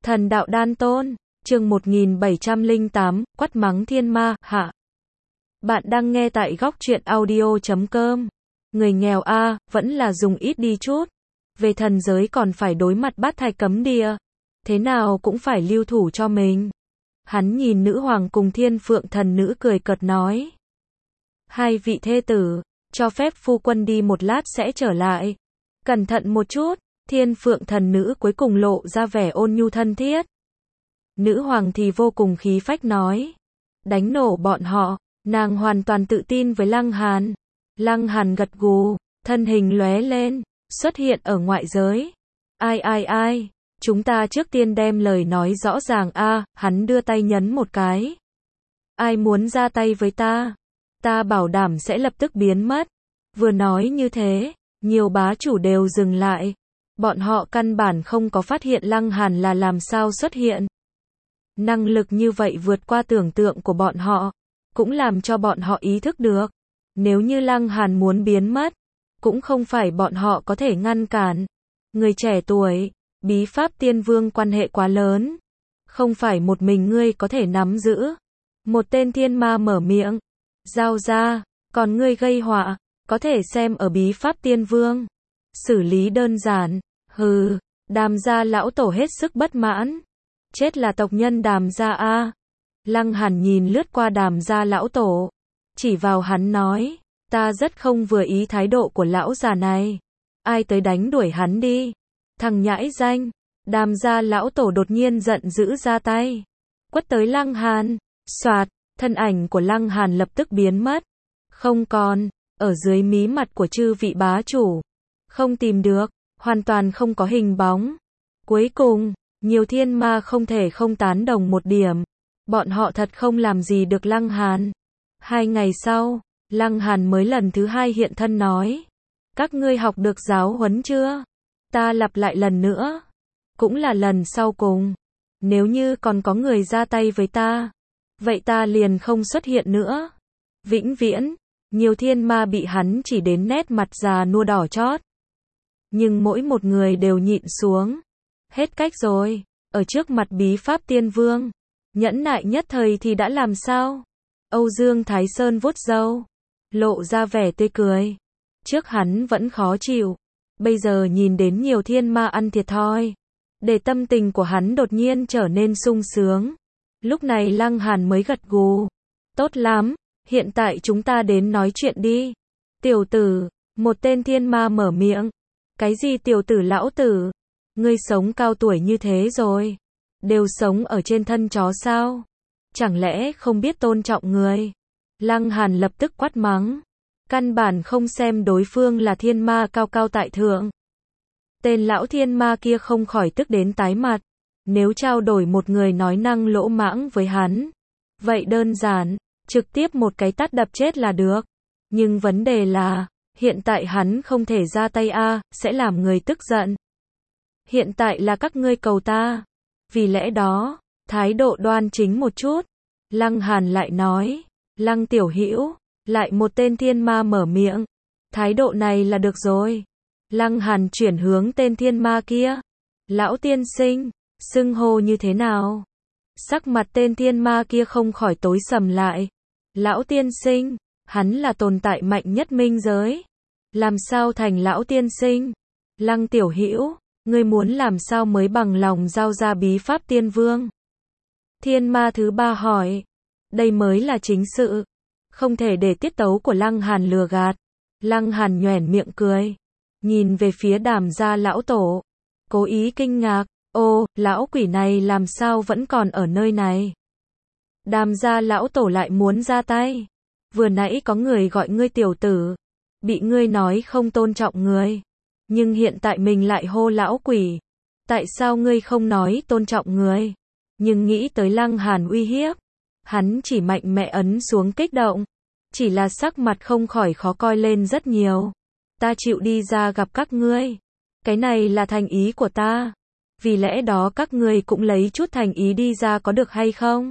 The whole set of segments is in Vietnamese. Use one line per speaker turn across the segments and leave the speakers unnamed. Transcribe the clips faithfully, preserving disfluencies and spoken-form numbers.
Thần đạo đan tôn, chương một nghìn bảy trăm lẻ tám, quát mắng thiên ma, hạ. Bạn đang nghe tại góc truyện audio chấm com. Người nghèo a, vẫn là dùng ít đi chút. Về thần giới còn phải đối mặt bát thạch cấm địa. Thế nào cũng phải lưu thủ cho mình. Hắn nhìn nữ hoàng cùng thiên phượng thần nữ cười cợt nói. Hai vị thê tử, cho phép phu quân đi một lát sẽ trở lại. Cẩn thận một chút. Thiên phượng thần nữ cuối cùng lộ ra vẻ ôn nhu thân thiết. Nữ hoàng thì vô cùng khí phách nói. Đánh nổ bọn họ, nàng hoàn toàn tự tin với Lăng Hàn. Lăng Hàn gật gù, thân hình lóe lên, xuất hiện ở ngoại giới. Ai ai ai, chúng ta trước tiên đem lời nói rõ ràng a, hắn đưa tay nhấn một cái. Ai muốn ra tay với ta? Ta bảo đảm sẽ lập tức biến mất. Vừa nói như thế, nhiều bá chủ đều dừng lại. Bọn họ căn bản không có phát hiện Lăng Hàn là làm sao xuất hiện. Năng lực như vậy vượt qua tưởng tượng của bọn họ, cũng làm cho bọn họ ý thức được. Nếu như Lăng Hàn muốn biến mất, cũng không phải bọn họ có thể ngăn cản. Người trẻ tuổi, bí pháp tiên vương quan hệ quá lớn. Không phải một mình ngươi có thể nắm giữ. Một tên thiên ma mở miệng. Giao ra, còn ngươi gây họa, có thể xem ở bí pháp tiên vương. Xử lý đơn giản. Hừ, Đàm gia lão tổ hết sức bất mãn. Chết là tộc nhân Đàm gia a. Lăng Hàn nhìn lướt qua Đàm gia lão tổ, chỉ vào hắn nói, ta rất không vừa ý thái độ của lão già này. Ai tới đánh đuổi hắn đi. Thằng nhãi danh. Đàm gia lão tổ đột nhiên giận dữ ra tay, quất tới Lăng Hàn. Soạt, thân ảnh của Lăng Hàn lập tức biến mất. Không còn, ở dưới mí mặt của chư vị bá chủ. Không tìm được. Hoàn toàn không có hình bóng. Cuối cùng, nhiều thiên ma không thể không tán đồng một điểm. Bọn họ thật không làm gì được Lăng Hàn. Hai ngày sau, Lăng Hàn mới lần thứ hai hiện thân nói. Các ngươi học được giáo huấn chưa? Ta lặp lại lần nữa. Cũng là lần sau cùng. Nếu như còn có người ra tay với ta, vậy ta liền không xuất hiện nữa. Vĩnh viễn, nhiều thiên ma bị hắn chỉ đến nét mặt già nua đỏ chót. Nhưng mỗi một người đều nhịn xuống. Hết cách rồi, ở trước mặt bí pháp tiên vương, nhẫn nại nhất thời thì đã làm sao? Âu Dương Thái Sơn vuốt râu, lộ ra vẻ tươi cười. Trước hắn vẫn khó chịu, bây giờ nhìn đến nhiều thiên ma ăn thiệt thòi, để tâm tình của hắn đột nhiên trở nên sung sướng. Lúc này Lăng Hàn mới gật gù. Tốt lắm, hiện tại chúng ta đến nói chuyện đi. Tiểu tử, một tên thiên ma mở miệng. Cái gì tiểu tử lão tử? Ngươi sống cao tuổi như thế rồi, đều sống ở trên thân chó sao? Chẳng lẽ không biết tôn trọng người? Lăng Hàn lập tức quát mắng. Căn bản không xem đối phương là thiên ma cao cao tại thượng. Tên lão thiên ma kia không khỏi tức đến tái mặt. Nếu trao đổi một người nói năng lỗ mãng với hắn, vậy đơn giản, trực tiếp một cái tát đập chết là được. Nhưng vấn đề là, hiện tại hắn không thể ra tay a, sẽ làm người tức giận. Hiện tại là các ngươi cầu ta. Vì lẽ đó, thái độ đoan chính một chút. Lăng Hàn lại nói, Lăng tiểu hữu, lại một tên thiên ma mở miệng. Thái độ này là được rồi. Lăng Hàn chuyển hướng tên thiên ma kia. Lão tiên sinh, xưng hô như thế nào? Sắc mặt tên thiên ma kia không khỏi tối sầm lại. Lão tiên sinh, hắn là tồn tại mạnh nhất minh giới. Làm sao thành lão tiên sinh? Lăng tiểu hữu, ngươi muốn làm sao mới bằng lòng giao ra bí pháp tiên vương? Thiên ma thứ ba hỏi. Đây mới là chính sự. Không thể để tiết tấu của Lăng Hàn lừa gạt. Lăng Hàn nhoẻn miệng cười. Nhìn về phía Đàm gia lão tổ. Cố ý kinh ngạc. Ô, lão quỷ này làm sao vẫn còn ở nơi này? Đàm gia lão tổ lại muốn ra tay. Vừa nãy có người gọi ngươi tiểu tử. Bị ngươi nói không tôn trọng người. Nhưng hiện tại mình lại hô lão quỷ. Tại sao ngươi không nói tôn trọng người? Nhưng nghĩ tới Lăng Hàn uy hiếp. Hắn chỉ mạnh mẽ ấn xuống kích động. Chỉ là sắc mặt không khỏi khó coi lên rất nhiều. Ta chịu đi ra gặp các ngươi. Cái này là thành ý của ta. Vì lẽ đó các ngươi cũng lấy chút thành ý đi ra có được hay không?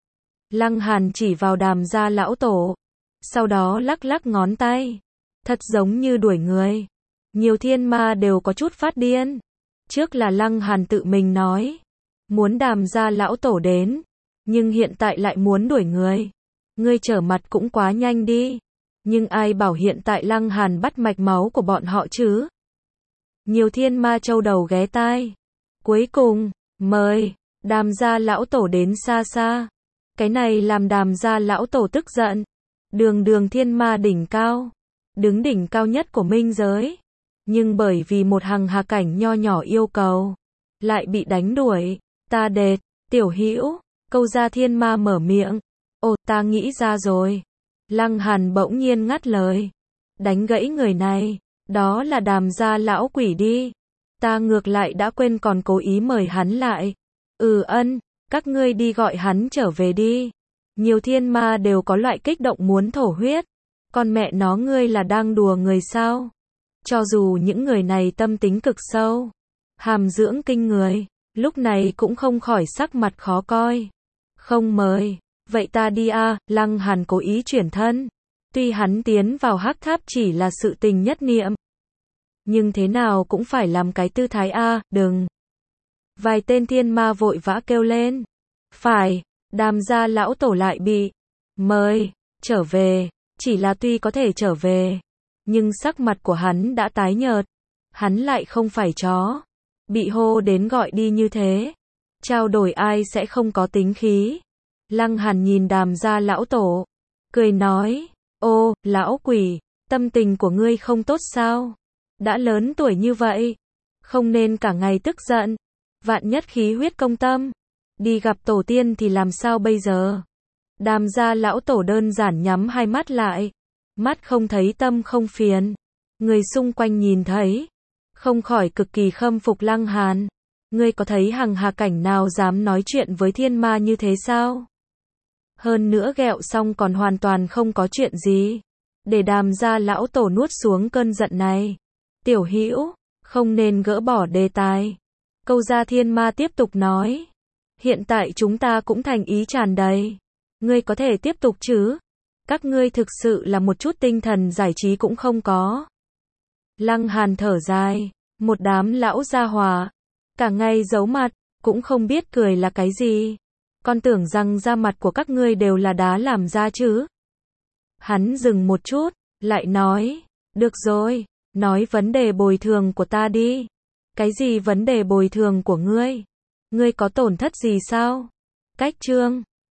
Lăng Hàn chỉ vào Đàm gia lão tổ. Sau đó lắc lắc ngón tay. Thật giống như đuổi người. Nhiều thiên ma đều có chút phát điên. Trước là Lăng Hàn tự mình nói. muốn Đàm gia lão tổ đến, nhưng hiện tại lại muốn đuổi người. Ngươi trở mặt cũng quá nhanh đi. Nhưng ai bảo hiện tại Lăng Hàn bắt mạch máu của bọn họ chứ? Nhiều thiên ma châu đầu ghé tai. Cuối cùng, mời, Đàm gia lão tổ đến xa xa. Cái này làm Đàm gia lão tổ tức giận. Đường đường thiên ma đỉnh cao. Đứng đỉnh cao nhất của minh giới. Nhưng bởi vì một hằng hà cảnh nho nhỏ yêu cầu. Lại bị đánh đuổi. Ta đệt, tiểu hữu, câu gia thiên ma mở miệng. Ồ, ta nghĩ ra rồi. Lăng Hàn bỗng nhiên ngắt lời. Đánh gãy người này. Đó là Đàm gia lão quỷ đi. Ta ngược lại đã quên còn cố ý mời hắn lại. Ừ ân, các ngươi đi gọi hắn trở về đi. Nhiều thiên ma đều có loại kích động muốn thổ huyết. Con mẹ nó ngươi là đang đùa người sao? Cho dù những người này tâm tính cực sâu, hàm dưỡng kinh người, lúc này cũng không khỏi sắc mặt khó coi. Không mời, vậy ta đi a. À, Lăng Hàn cố ý chuyển thân. Tuy hắn tiến vào hắc tháp chỉ là sự tình nhất niệm, nhưng thế nào cũng phải làm cái tư thái a. À, đừng. Vài tên thiên ma vội vã kêu lên. Phải, Đàm gia lão tổ lại bị mời trở về. Chỉ là tuy có thể trở về, nhưng sắc mặt của hắn đã tái nhợt. Hắn lại không phải chó. Bị hô đến gọi đi như thế. Trao đổi ai sẽ không có tính khí. Lăng Hàn nhìn Đàm gia lão tổ. Cười nói. Ô, lão quỷ, tâm tình của ngươi không tốt sao? Đã lớn tuổi như vậy. Không nên cả ngày tức giận. Vạn nhất khí huyết công tâm. Đi gặp tổ tiên thì làm sao bây giờ? Đàm gia lão tổ đơn giản nhắm hai mắt lại. Mắt không thấy tâm không phiền. Người xung quanh nhìn thấy. Không khỏi cực kỳ khâm phục Lăng Hàn. Ngươi có thấy hằng hà cảnh nào dám nói chuyện với thiên ma như thế sao? Hơn nữa ghẹo xong còn hoàn toàn không có chuyện gì. Để Đàm gia lão tổ nuốt xuống cơn giận này. Tiểu hữu, không nên gỡ bỏ đề tài. Câu gia thiên ma tiếp tục nói. Hiện tại chúng ta cũng thành ý tràn đầy. Ngươi có thể tiếp tục chứ? Các ngươi thực sự là một chút tinh thần giải trí cũng không có. Lăng Hàn thở dài. Một đám lão gia hỏa. Cả ngày giấu mặt, cũng không biết cười là cái gì. Con tưởng rằng da mặt của các ngươi đều là đá làm ra chứ? Hắn dừng một chút, lại nói. Được rồi, nói vấn đề bồi thường của ta đi. Cái gì vấn đề bồi thường của ngươi? Ngươi có tổn thất gì sao? Cách chương